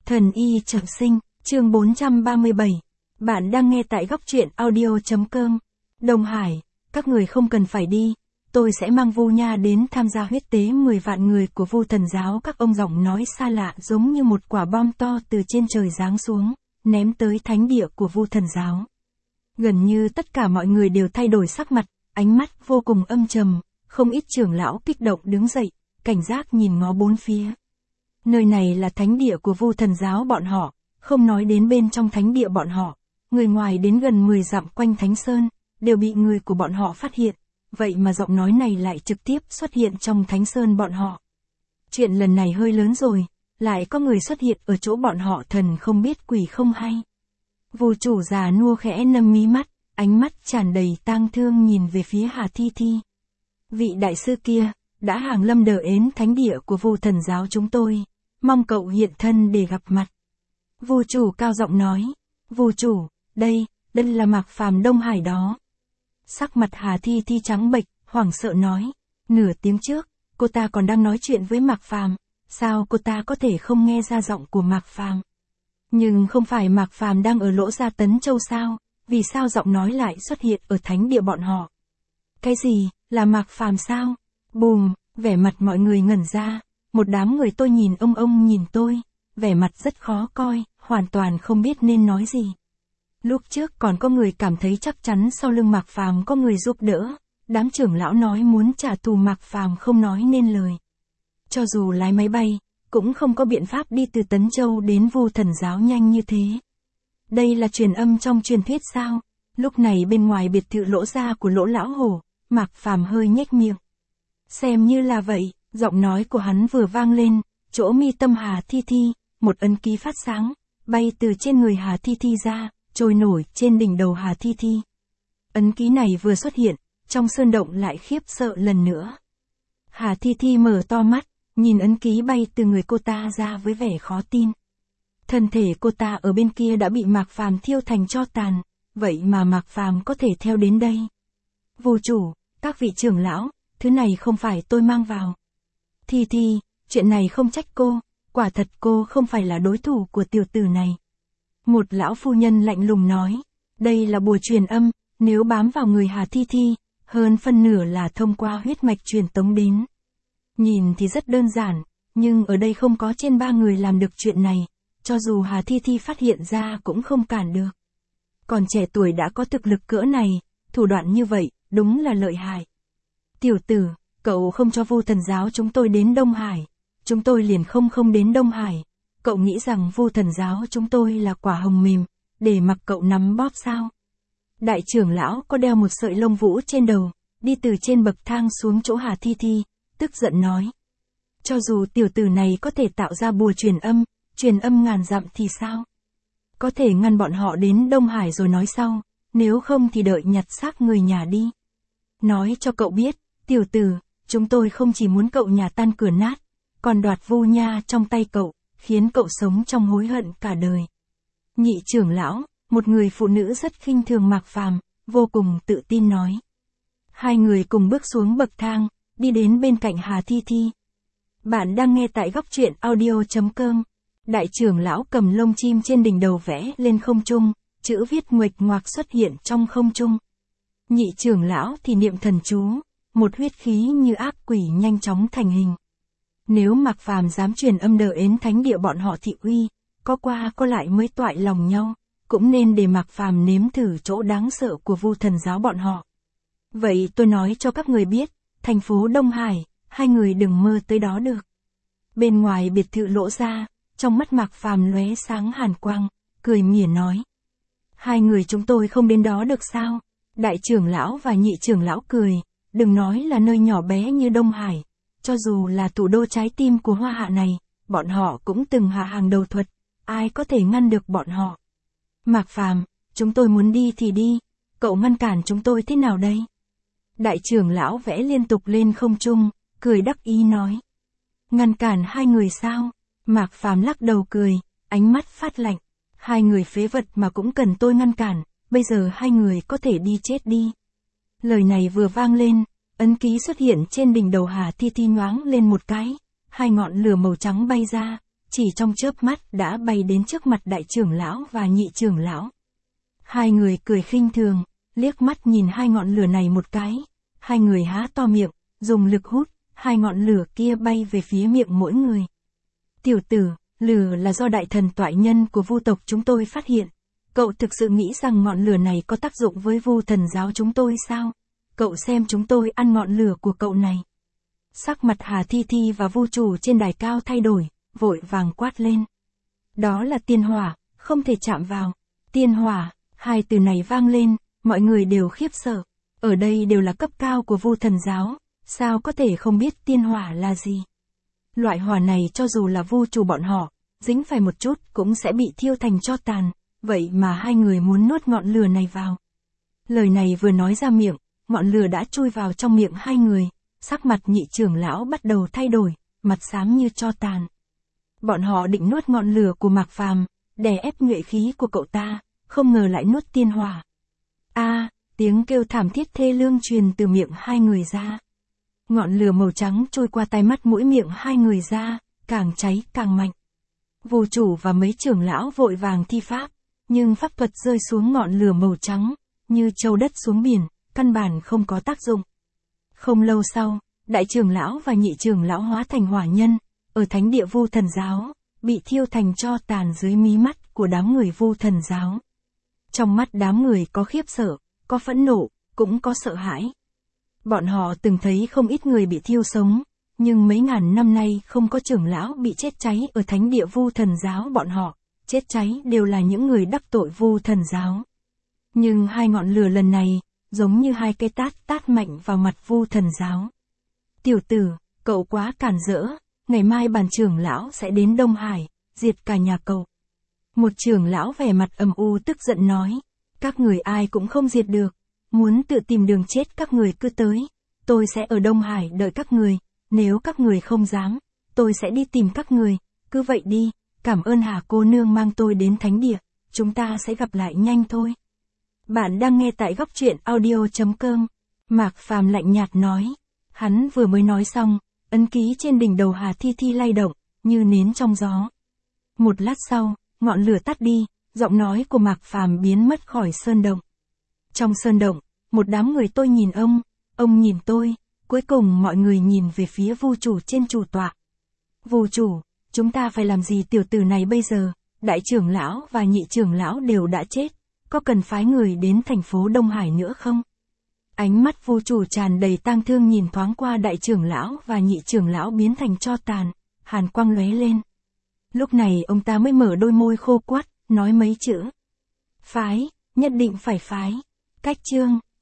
Thần y trọng sinh, chương 437. Bạn đang nghe tại góc truyện audio.com. Đông Hải, các người không cần phải đi. Tôi sẽ mang Vu Nha đến tham gia huyết tế 10 vạn người của Vu Thần giáo. Các ông giọng nói xa lạ giống như một quả bom to từ trên trời giáng xuống, ném tới thánh địa của Vu Thần giáo. Gần như tất cả mọi người đều thay đổi sắc mặt, ánh mắt vô cùng âm trầm, không ít trưởng lão kích động đứng dậy, cảnh giác nhìn ngó bốn phía. Nơi này là thánh địa của Vu Thần giáo bọn họ, không nói đến bên trong thánh địa bọn họ, người ngoài đến gần 10 dặm quanh Thánh Sơn, đều bị người của bọn họ phát hiện, vậy mà giọng nói này lại trực tiếp xuất hiện trong Thánh Sơn bọn họ. Chuyện lần này hơi lớn rồi, lại có người xuất hiện ở chỗ bọn họ, thần không biết quỷ không hay. Vu chủ già nua khẽ nâng mí mắt, ánh mắt tràn đầy tang thương nhìn về phía Hà Thi Thi. Vị đại sư kia, đã hàng lâm đờ ến thánh địa của Vu Thần giáo chúng tôi, mong cậu hiện thân để gặp mặt. Vu chủ cao giọng nói, Vu chủ, đây là Mạc Phàm Đông Hải đó. Sắc mặt Hà Thi Thi trắng bệch, hoảng sợ nói, nửa tiếng trước, cô ta còn đang nói chuyện với Mạc Phàm, sao cô ta có thể không nghe ra giọng của Mạc Phàm? Nhưng không phải Mạc Phàm đang ở Lỗ Gia Tấn Châu sao, vì sao giọng nói lại xuất hiện ở thánh địa bọn họ? Cái gì, là Mạc Phàm sao? Bùm, vẻ mặt mọi người ngẩn ra, một đám người tôi nhìn ông nhìn tôi, vẻ mặt rất khó coi, hoàn toàn không biết nên nói gì. Lúc trước còn có người cảm thấy chắc chắn sau lưng Mạc Phàm có người giúp đỡ, đám trưởng lão nói muốn trả thù Mạc Phàm không nói nên lời. Cho dù lái máy bay, cũng không có biện pháp đi từ Tấn Châu đến Vu Thần giáo nhanh như thế. Đây là truyền âm trong truyền thuyết sao? Lúc này bên ngoài biệt thự Lỗ gia của Lỗ lão hổ, Mạc Phàm hơi nhếch miệng. Xem như là vậy, giọng nói của hắn vừa vang lên, chỗ mi tâm Hà Thi Thi, một ấn ký phát sáng, bay từ trên người Hà Thi Thi ra, trôi nổi trên đỉnh đầu Hà Thi Thi. Ấn ký này vừa xuất hiện, trong sơn động lại khiếp sợ lần nữa. Hà Thi Thi mở to mắt, nhìn ấn ký bay từ người cô ta ra với vẻ khó tin. Thân thể cô ta ở bên kia đã bị Mạc Phàm thiêu thành tro tàn, vậy mà Mạc Phàm có thể theo đến đây. Vu chủ, các vị trưởng lão, thứ này không phải tôi mang vào. Thi Thi, chuyện này không trách cô, quả thật cô không phải là đối thủ của tiểu tử này. Một lão phu nhân lạnh lùng nói, đây là bùa truyền âm, nếu bám vào người Hà Thi Thi, hơn phân nửa là thông qua huyết mạch truyền tống đến. Nhìn thì rất đơn giản, nhưng ở đây không có trên 3 người làm được chuyện này, cho dù Hà Thi Thi phát hiện ra cũng không cản được. Còn trẻ tuổi đã có thực lực cỡ này, thủ đoạn như vậy, đúng là lợi hại. Tiểu tử, cậu không cho Vu Thần giáo chúng tôi đến Đông Hải, chúng tôi liền không đến Đông Hải. Cậu nghĩ rằng Vu Thần giáo chúng tôi là quả hồng mềm, để mặc cậu nắm bóp sao? Đại trưởng lão có đeo một sợi lông vũ trên đầu, đi từ trên bậc thang xuống chỗ Hà Thi Thi, tức giận nói. Cho dù tiểu tử này có thể tạo ra bùa truyền âm ngàn dặm thì sao? Có thể ngăn bọn họ đến Đông Hải rồi nói sau, nếu không thì đợi nhặt xác người nhà đi. Nói cho cậu biết, tiểu tử, chúng tôi không chỉ muốn cậu nhà tan cửa nát, còn đoạt Vu Nha trong tay cậu, khiến cậu sống trong hối hận cả đời. Nhị trưởng lão, một người phụ nữ rất khinh thường Mạc Phàm, vô cùng tự tin nói. Hai người cùng bước xuống bậc thang, đi đến bên cạnh Hà Thi Thi. Bạn đang nghe tại góc truyện audio.com. Đại trưởng lão cầm lông chim trên đỉnh đầu vẽ lên không trung, chữ viết nguệch ngoạc xuất hiện trong không trung. Nhị trưởng lão thì niệm thần chú, một huyết khí như ác quỷ nhanh chóng thành hình. Nếu Mạc Phàm dám truyền âm đờ ến thánh địa bọn họ thị uy, có qua có lại mới toại lòng nhau, cũng nên để Mạc Phàm nếm thử chỗ đáng sợ của Vu Thần giáo bọn họ. Vậy tôi nói cho các người biết, thành phố Đông Hải, hai người đừng mơ tới đó được. Bên ngoài biệt thự Lỗ gia, trong mắt Mạc Phàm lóe sáng hàn quang, cười mỉa nói. Hai người chúng tôi không đến đó được sao? Đại trưởng lão và nhị trưởng lão cười, đừng nói là nơi nhỏ bé như Đông Hải, cho dù là thủ đô trái tim của Hoa Hạ này, bọn họ cũng từng hạ hàng đầu thuật, ai có thể ngăn được bọn họ? Mạc Phàm, chúng tôi muốn đi thì đi, cậu ngăn cản chúng tôi thế nào đây? Đại trưởng lão vẽ liên tục lên không trung, cười đắc ý nói. Ngăn cản hai người sao? Mạc Phàm lắc đầu cười, ánh mắt phát lạnh. Hai người phế vật mà cũng cần tôi ngăn cản, bây giờ hai người có thể đi chết đi. Lời này vừa vang lên, ấn ký xuất hiện trên đỉnh đầu Hà Thi Thi nhoáng lên một cái, hai ngọn lửa màu trắng bay ra, chỉ trong chớp mắt đã bay đến trước mặt đại trưởng lão và nhị trưởng lão. Hai người cười khinh thường, liếc mắt nhìn hai ngọn lửa này một cái, hai người há to miệng, dùng lực hút, hai ngọn lửa kia bay về phía miệng mỗi người. Tiểu tử, lửa là do đại thần toại nhân của Vu tộc chúng tôi phát hiện. Cậu thực sự nghĩ rằng ngọn lửa này có tác dụng với Vu thần giáo chúng tôi sao? Cậu xem chúng tôi ăn ngọn lửa của cậu này. Sắc mặt Hà Thi Thi và Vu chủ trên đài cao thay đổi, vội vàng quát lên. Đó là tiên hỏa, không thể chạm vào. Tiên hỏa, hai từ này vang lên, mọi người đều khiếp sợ. Ở đây đều là cấp cao của Vu thần giáo, sao có thể không biết tiên hỏa là gì? Loại hỏa này cho dù là Vu chủ bọn họ, dính phải một chút cũng sẽ bị thiêu thành tro tàn, vậy mà hai người muốn nuốt ngọn lửa này vào. Lời này vừa nói ra miệng, ngọn lửa đã chui vào trong miệng hai người, sắc mặt nhị trưởng lão bắt đầu thay đổi, mặt xám như tro tàn. Bọn họ định nuốt ngọn lửa của Mạc Phàm, đè ép nhuệ khí của cậu ta, không ngờ lại nuốt tiên hỏa. Tiếng kêu thảm thiết thê lương truyền từ miệng hai người ra. Ngọn lửa màu trắng trôi qua tai mắt mũi miệng hai người ra, càng cháy càng mạnh. Vu chủ và mấy trưởng lão vội vàng thi pháp, nhưng pháp thuật rơi xuống ngọn lửa màu trắng, như châu đất xuống biển, căn bản không có tác dụng. Không lâu sau, đại trưởng lão và nhị trưởng lão hóa thành hỏa nhân, ở thánh địa Vu thần giáo, bị thiêu thành tro tàn dưới mí mắt của đám người Vu thần giáo. Trong mắt đám người có khiếp sợ, có phẫn nộ, cũng có sợ hãi. Bọn họ từng thấy không ít người bị thiêu sống, nhưng mấy ngàn năm nay không có trưởng lão bị chết cháy ở thánh địa Vu thần giáo bọn họ, chết cháy đều là những người đắc tội Vu thần giáo. Nhưng hai ngọn lửa lần này, giống như hai cái tát mạnh vào mặt Vu thần giáo. Tiểu tử, cậu quá cản rỡ, ngày mai bản trưởng lão sẽ đến Đông Hải, diệt cả nhà cậu. Một trưởng lão vẻ mặt âm u tức giận nói, các người ai cũng không diệt được, muốn tự tìm đường chết các người cứ tới, tôi sẽ ở Đông Hải đợi các người, nếu các người không dám, tôi sẽ đi tìm các người, cứ vậy đi, cảm ơn Hà cô nương mang tôi đến thánh địa, chúng ta sẽ gặp lại nhanh thôi. Bạn đang nghe tại góc truyện audio.com. Mạc Phàm lạnh nhạt nói, hắn vừa mới nói xong, ấn ký trên đỉnh đầu Hà Thi Thi lay động, như nến trong gió. Một lát sau, ngọn lửa tắt đi, giọng nói của Mạc Phàm biến mất khỏi sơn động. Trong sơn động, một đám người tôi nhìn ông nhìn tôi, cuối cùng mọi người nhìn về phía Vu chủ trên chủ tọa. Vu chủ, chúng ta phải làm gì tiểu tử này bây giờ? Đại trưởng lão và nhị trưởng lão đều đã chết, có cần phái người đến thành phố Đông Hải nữa không? Ánh mắt Vu chủ tràn đầy tang thương nhìn thoáng qua đại trưởng lão và nhị trưởng lão biến thành tro tàn, hàn quang lóe lên. Lúc này ông ta mới mở đôi môi khô quắt, nói mấy chữ. Phái, nhất định phải phái. Cách chương